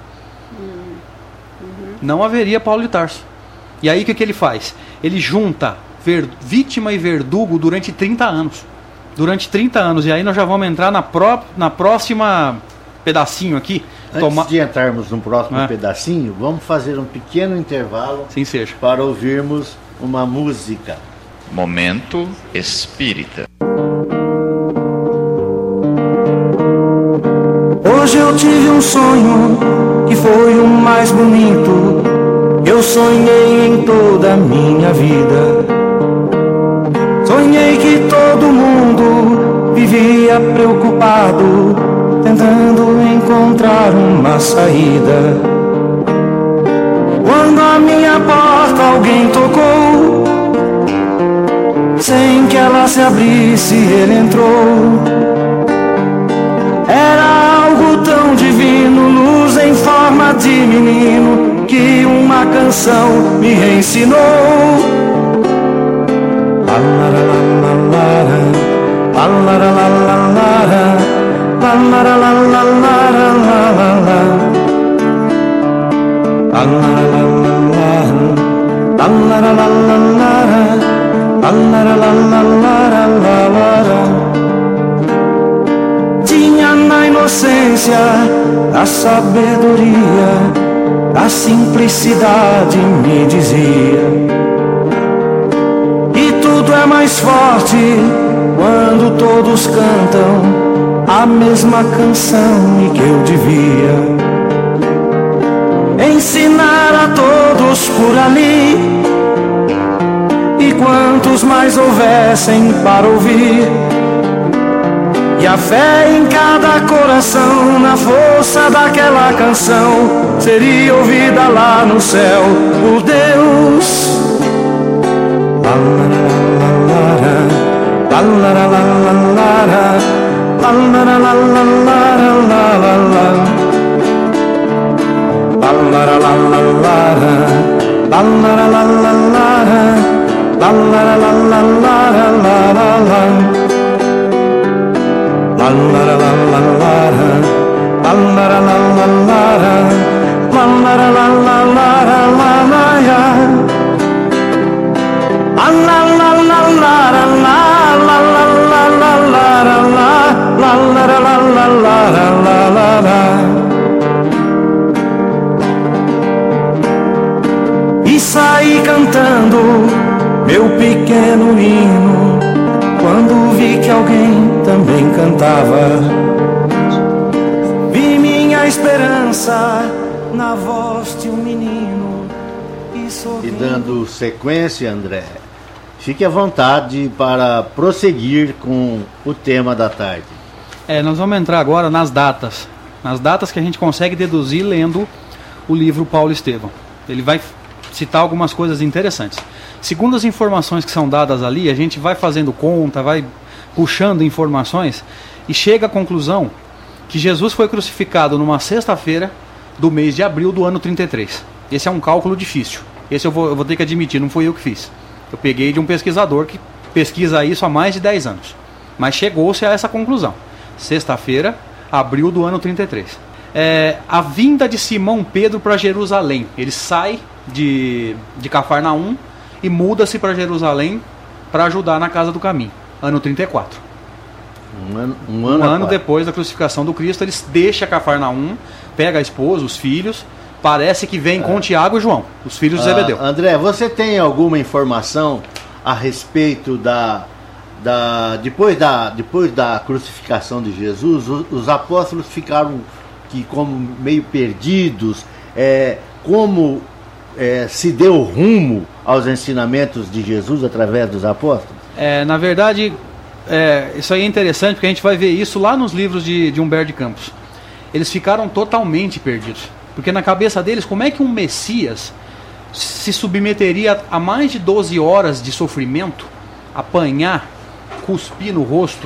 Uhum. Não haveria Paulo de Tarso. E aí o que, que ele faz? Ele junta ver, vítima e verdugo durante trinta anos. Durante trinta anos. E aí nós já vamos entrar na, pró, na próxima pedacinho aqui. Antes Toma... de entrarmos no próximo é. pedacinho, vamos fazer um pequeno intervalo. Sim, seja. Para ouvirmos uma música. Momento Espírita. Hoje eu tive um sonho que foi o mais bonito. Eu sonhei em toda a minha vida. Sonhei que todo mundo vivia preocupado, tentando encontrar uma saída. Quando a minha porta alguém tocou, sem que ela se abrisse, ele entrou. Era algo tão divino, luz em forma de menino, que uma canção me ensinou. Tinha na inocência a sabedoria, a simplicidade me dizia: e tudo é mais forte quando todos cantam a mesma canção, e que eu devia ensinar a todos por ali, e quantos mais houvessem para ouvir, e a fé em cada coração, na força daquela canção, seria ouvida lá no céu por Deus. E saí cantando meu pequeno hino, quando vi que alguém também cantava. Vi minha esperança na voz de um menino e sorrindo. E dando sequência, André, fique à vontade para prosseguir com o tema da tarde. É, nós vamos entrar agora nas datas. Nas datas que a gente consegue deduzir lendo o livro Paulo Estevão. Ele vai citar algumas coisas interessantes. Segundo as informações que são dadas ali, a gente vai fazendo conta, vai puxando informações e chega à conclusão que Jesus foi crucificado numa sexta-feira do mês de abril do ano trinta e três. Esse é um cálculo difícil. Esse eu vou, eu vou ter que admitir, não fui eu que fiz. Eu peguei de um pesquisador que pesquisa isso há mais de dez anos. Mas chegou-se a essa conclusão. Sexta-feira, abril do ano trinta e três. É, a vinda de Simão Pedro para Jerusalém. Ele sai de, de Cafarnaum e muda-se para Jerusalém para ajudar na Casa do Caminho. Ano trinta e quatro. Um ano, um ano, um ano depois da crucificação do Cristo, ele deixa Cafarnaum, pega a esposa, os filhos. Parece que vem é. com Tiago e João, os filhos de Zebedeu. Ah, André, você tem alguma informação a respeito da... Da, depois, da, depois da crucificação de Jesus, os, os apóstolos ficaram que, como meio perdidos, é, como é, se deu rumo aos ensinamentos de Jesus através dos apóstolos? É, na verdade, é, isso aí é interessante, porque a gente vai ver isso lá nos livros de, de Humberto de Campos. Eles ficaram totalmente perdidos, porque na cabeça deles, como é que um Messias se submeteria a mais de doze horas de sofrimento, apanhar, cuspir no rosto,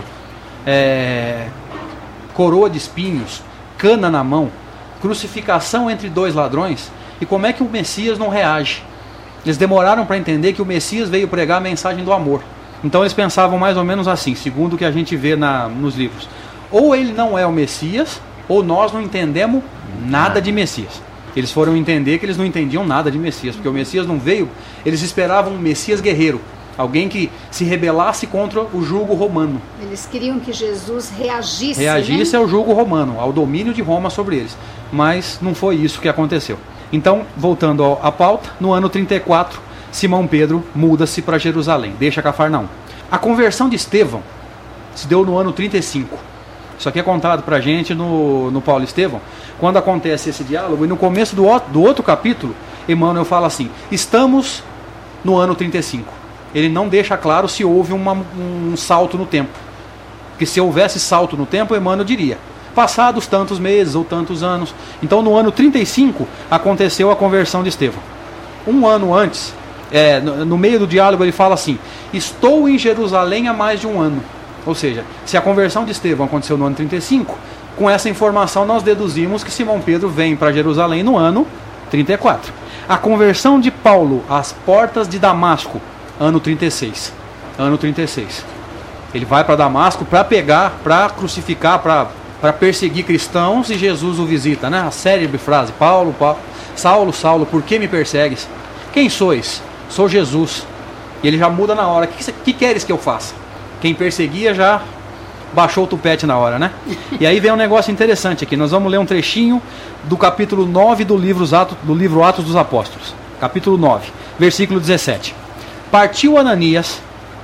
é, coroa de espinhos, cana na mão, crucificação entre dois ladrões, e como é que o Messias não reage? Eles demoraram para entender que o Messias veio pregar a mensagem do amor. Então eles pensavam mais ou menos assim, segundo o que a gente vê na, nos livros: ou ele não é o Messias, ou nós não entendemos nada de Messias. Eles foram entender que eles não entendiam nada de Messias, porque o Messias não veio. Eles esperavam um Messias guerreiro, alguém que se rebelasse contra o jugo romano. Eles queriam que Jesus reagisse, Reagisse né? ao jugo romano, ao domínio de Roma sobre eles. Mas não foi isso que aconteceu. Então, voltando à pauta, no ano trinta e quatro, Simão Pedro muda-se para Jerusalém, deixa Cafarnaum. A conversão de Estevão se deu no ano trinta e cinco. Isso aqui é contado para a gente no, no Paulo Estevão, quando acontece esse diálogo, e no começo do, do outro capítulo, Emmanuel fala assim: estamos no ano trinta e cinco. Ele não deixa claro se houve uma, um salto no tempo. Porque se houvesse salto no tempo, Emmanuel diria: passados tantos meses ou tantos anos. Então no ano trinta e cinco aconteceu a conversão de Estevão. Um ano antes, é, no, no meio do diálogo ele fala assim: estou em Jerusalém há mais de um ano. Ou seja, se a conversão de Estevão aconteceu no ano trinta e cinco, com essa informação nós deduzimos que Simão Pedro vem para Jerusalém no ano trinta e quatro. A conversão de Paulo às portas de Damasco, ano trinta e seis. Ano trinta e seis. Ele vai para Damasco para pegar, para crucificar, para perseguir cristãos, e Jesus o visita, né? A célebre frase: Paulo, Paulo, Saulo, Saulo, por que me persegues? Quem sois? Sou Jesus. E ele já muda na hora: que, que queres que eu faça? Quem perseguia já baixou o tupete na hora, né? E aí vem um negócio interessante aqui. Nós vamos ler um trechinho do capítulo nove do livro Atos, do livro Atos dos Apóstolos. Capítulo nove, versículo dezessete. Partiu Ananias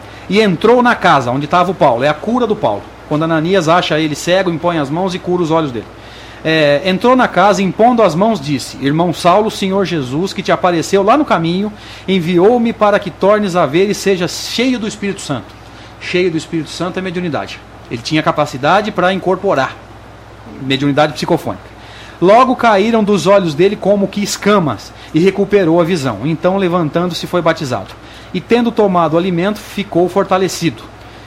e entrou na casa onde estava o Paulo. É a cura do Paulo. Quando Ananias acha ele cego, impõe as mãos e cura os olhos dele. É, entrou na casa, impondo as mãos, disse: irmão Saulo, o Senhor Jesus, que te apareceu lá no caminho, enviou-me para que tornes a ver e sejas cheio do Espírito Santo. Cheio do Espírito Santo é mediunidade. Ele tinha capacidade para incorporar mediunidade psicofônica. Logo caíram dos olhos dele como que escamas, e recuperou a visão. Então, levantando-se, foi batizado. E tendo tomado o alimento, ficou fortalecido.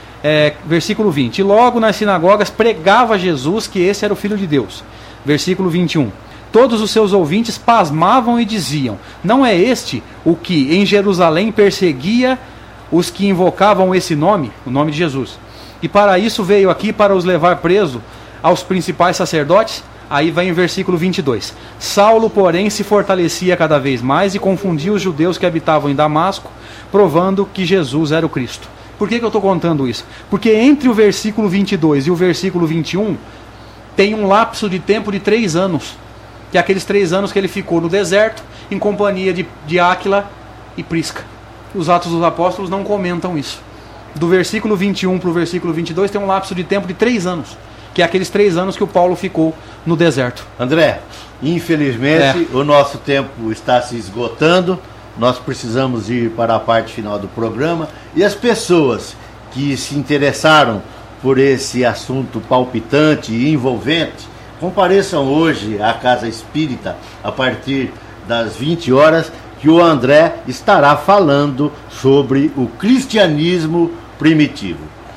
É, versículo vinte. E logo nas sinagogas pregava Jesus que esse era o Filho de Deus. Versículo vinte e um. Todos os seus ouvintes pasmavam e diziam: não é este o que em Jerusalém perseguia os que invocavam esse nome, o nome de Jesus? E para isso veio aqui para os levar preso aos principais sacerdotes? Aí vem o versículo vinte e dois. Saulo, porém, se fortalecia cada vez mais e confundia os judeus que habitavam em Damasco, provando que Jesus era o Cristo. Por que, que eu estou contando isso? Porque entre o versículo vinte e dois e o versículo vinte e um tem um lapso de tempo de três anos. Que é aqueles três anos que ele ficou no deserto, em companhia de, de Áquila e Prisca. Os Atos dos Apóstolos não comentam isso. Do versículo vinte e um para o versículo vinte e dois tem um lapso de tempo de três anos. Que é aqueles três anos que o Paulo ficou no deserto. André, infelizmente é. o nosso tempo está se esgotando. Nós precisamos ir para a parte final do programa. E as pessoas que se interessaram por esse assunto palpitante e envolvente, compareçam hoje à Casa Espírita a partir das vinte horas, que o André estará falando sobre o cristianismo primitivo.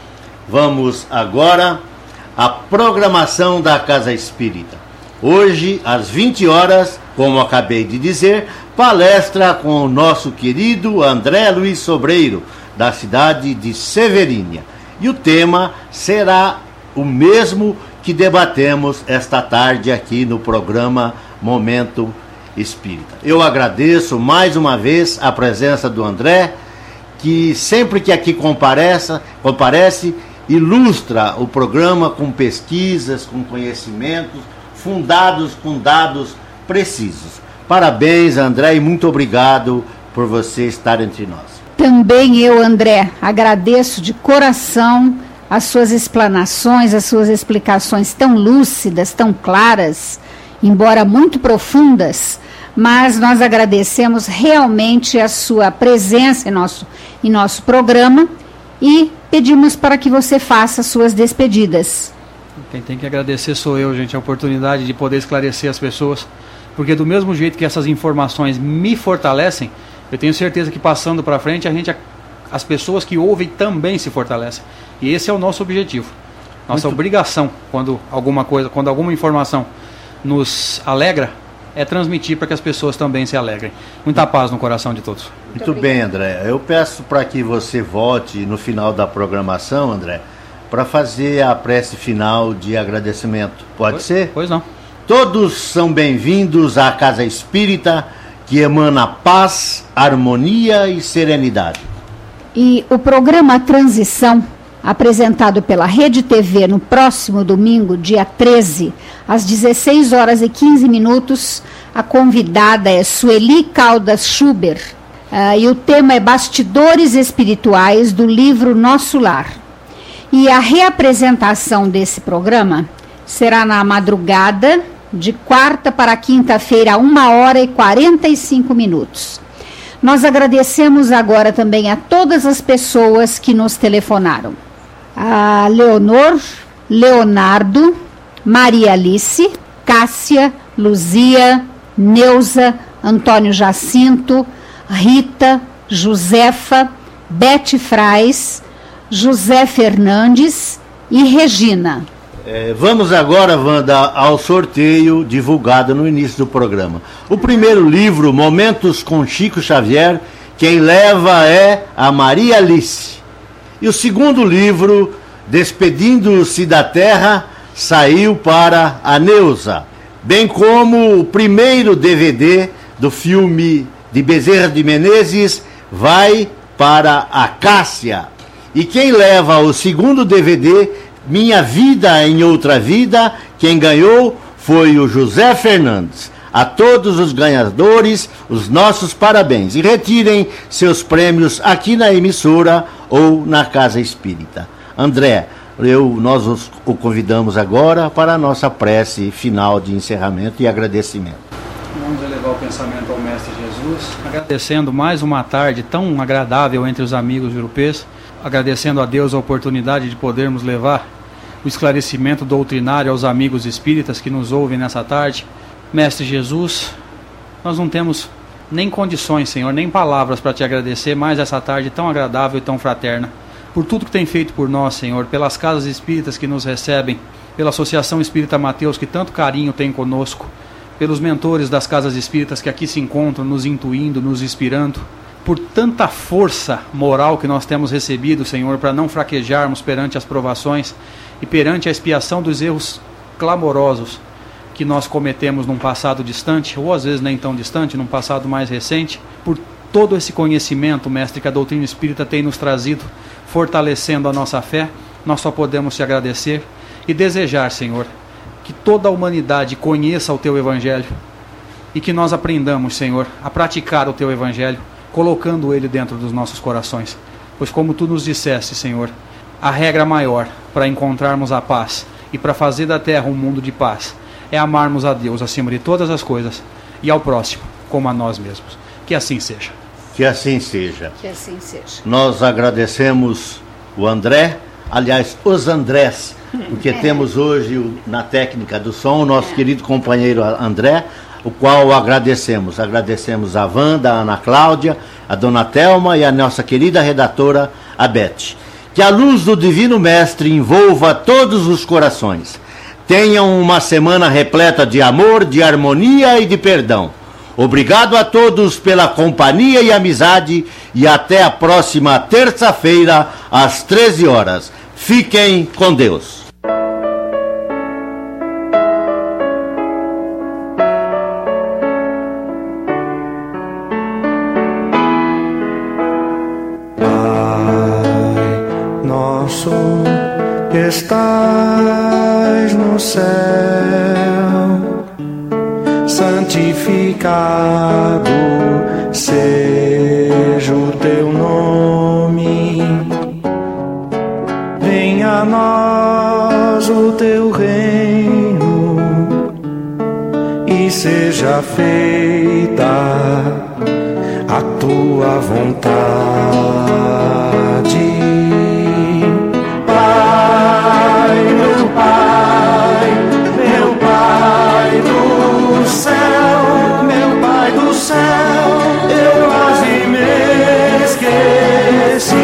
Vamos agora à programação da Casa Espírita. Hoje, às vinte horas, como acabei de dizer, palestra com o nosso querido André Luiz Sobreiro, da cidade de Severínia. E o tema será o mesmo que debatemos esta tarde aqui no programa Momento Espírita. Eu agradeço mais uma vez a presença do André, que sempre que aqui compareça, comparece, ilustra o programa com pesquisas, com conhecimentos, fundados com dados precisos. Parabéns, André, e muito obrigado por você estar entre nós. Também eu, André, agradeço de coração as suas explanações, as suas explicações tão lúcidas, tão claras, embora muito profundas, mas nós agradecemos realmente a sua presença em nosso, em nosso programa e pedimos para que você faça suas despedidas. Quem tem que agradecer sou eu, gente, a oportunidade de poder esclarecer as pessoas, porque do mesmo jeito que essas informações me fortalecem, eu tenho certeza que passando para frente, a gente, as pessoas que ouvem também se fortalecem. E esse é o nosso objetivo. Nossa Muito... obrigação, quando alguma coisa, quando alguma informação nos alegra, é transmitir para que as pessoas também se alegrem. Muita paz no coração de todos. Muito, Muito bem, André. Eu peço para que você volte no final da programação, André, para fazer a prece final de agradecimento. Pode pois, ser? Pois não. Todos são bem-vindos à Casa Espírita, que emana paz, harmonia e serenidade. E o programa Transição, apresentado pela Rede T V no próximo domingo, dia treze, às dezesseis horas e quinze minutos, a convidada é Sueli Caldas Schuber, uh, e o tema é Bastidores Espirituais do livro Nosso Lar. E a reapresentação desse programa será na madrugada, de quarta para quinta-feira, a uma hora e quarenta e cinco minutos. Nós agradecemos agora também a todas as pessoas que nos telefonaram. A Leonor, Leonardo, Maria Alice, Cássia, Luzia, Neuza, Antônio Jacinto, Rita, Josefa, Bete Frais, José Fernandes e Regina. É, vamos agora, Wanda, ao sorteio divulgado no início do programa. O primeiro livro, Momentos com Chico Xavier, quem leva é a Maria Alice. E o segundo livro, Despedindo-se da Terra, saiu para a Neuza. Bem como o primeiro D V D do filme de Bezerra de Menezes, vai para a Cássia. E quem leva o segundo D V D, Minha Vida em Outra Vida, quem ganhou foi o José Fernandes. A todos os ganhadores, os nossos parabéns. E retirem seus prêmios aqui na emissora ou na Casa Espírita. André, eu, nós os, o convidamos agora para a nossa prece final de encerramento e agradecimento. Vamos elevar o pensamento ao Mestre Jesus, agradecendo mais uma tarde tão agradável entre os amigos europeus, agradecendo a Deus a oportunidade de podermos levar o esclarecimento doutrinário aos amigos espíritas que nos ouvem nessa tarde. Mestre Jesus, nós não temos nem condições, Senhor, nem palavras para te agradecer mais essa tarde tão agradável e tão fraterna, por tudo que tem feito por nós, Senhor, pelas casas espíritas que nos recebem, pela Associação Espírita Mateus que tanto carinho tem conosco, pelos mentores das casas espíritas que aqui se encontram, nos intuindo, nos inspirando, por tanta força moral que nós temos recebido, Senhor, para não fraquejarmos perante as provações e perante a expiação dos erros clamorosos que nós cometemos num passado distante, ou às vezes nem tão distante, num passado mais recente, por todo esse conhecimento, Mestre, que a doutrina espírita tem nos trazido, fortalecendo a nossa fé, nós só podemos te agradecer e desejar, Senhor, que toda a humanidade conheça o Teu Evangelho e que nós aprendamos, Senhor, a praticar o Teu Evangelho, colocando ele dentro dos nossos corações. Pois como Tu nos disseste, Senhor, a regra maior para encontrarmos a paz e para fazer da terra um mundo de paz é amarmos a Deus acima de todas as coisas e ao próximo como a nós mesmos. Que assim seja. Que assim seja. Que assim seja. Nós agradecemos o André, aliás, os Andrés, porque temos hoje o, na técnica do som o nosso querido companheiro André, o qual agradecemos. Agradecemos a Wanda, a Ana Cláudia, a Dona Thelma e a nossa querida redatora, a Beth. Que a luz do Divino Mestre envolva todos os corações. Tenham uma semana repleta de amor, de harmonia e de perdão. Obrigado a todos pela companhia e amizade e até a próxima terça-feira, às treze horas. Fiquem com Deus. Pai nosso, estás no céu, santificado seja o teu nome. Venha a nós o teu reino e seja feita a tua vontade. Pai, meu Pai, meu Pai do céu, meu Pai do céu, eu quase me esqueci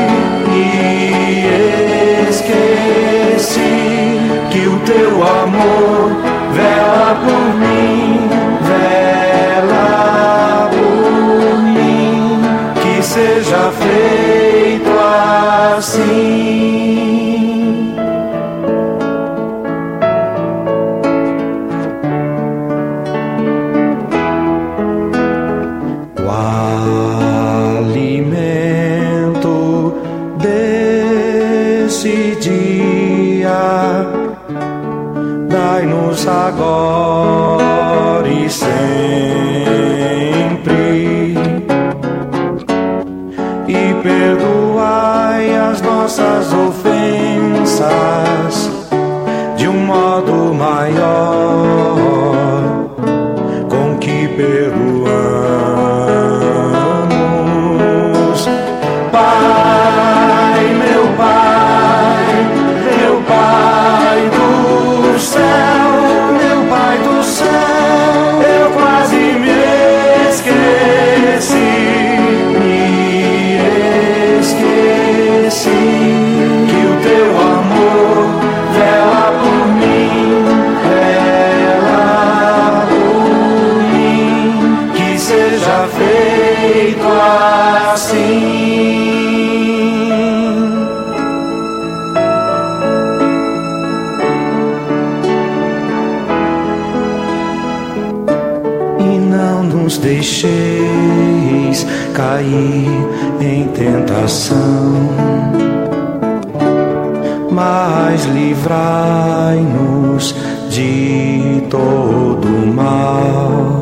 e esqueci que o teu amor vela por mim, vela por mim, que seja feito assim. O alimento desse dia dai-nos agora e sempre, e perdoai as nossas ofensas de um modo maior com que perdoamos. Pai, meu Pai, meu Pai do céu, meu Pai do céu, eu quase me esqueci assim. E não nos deixeis cair em tentação, mas livrai-nos de todo mal.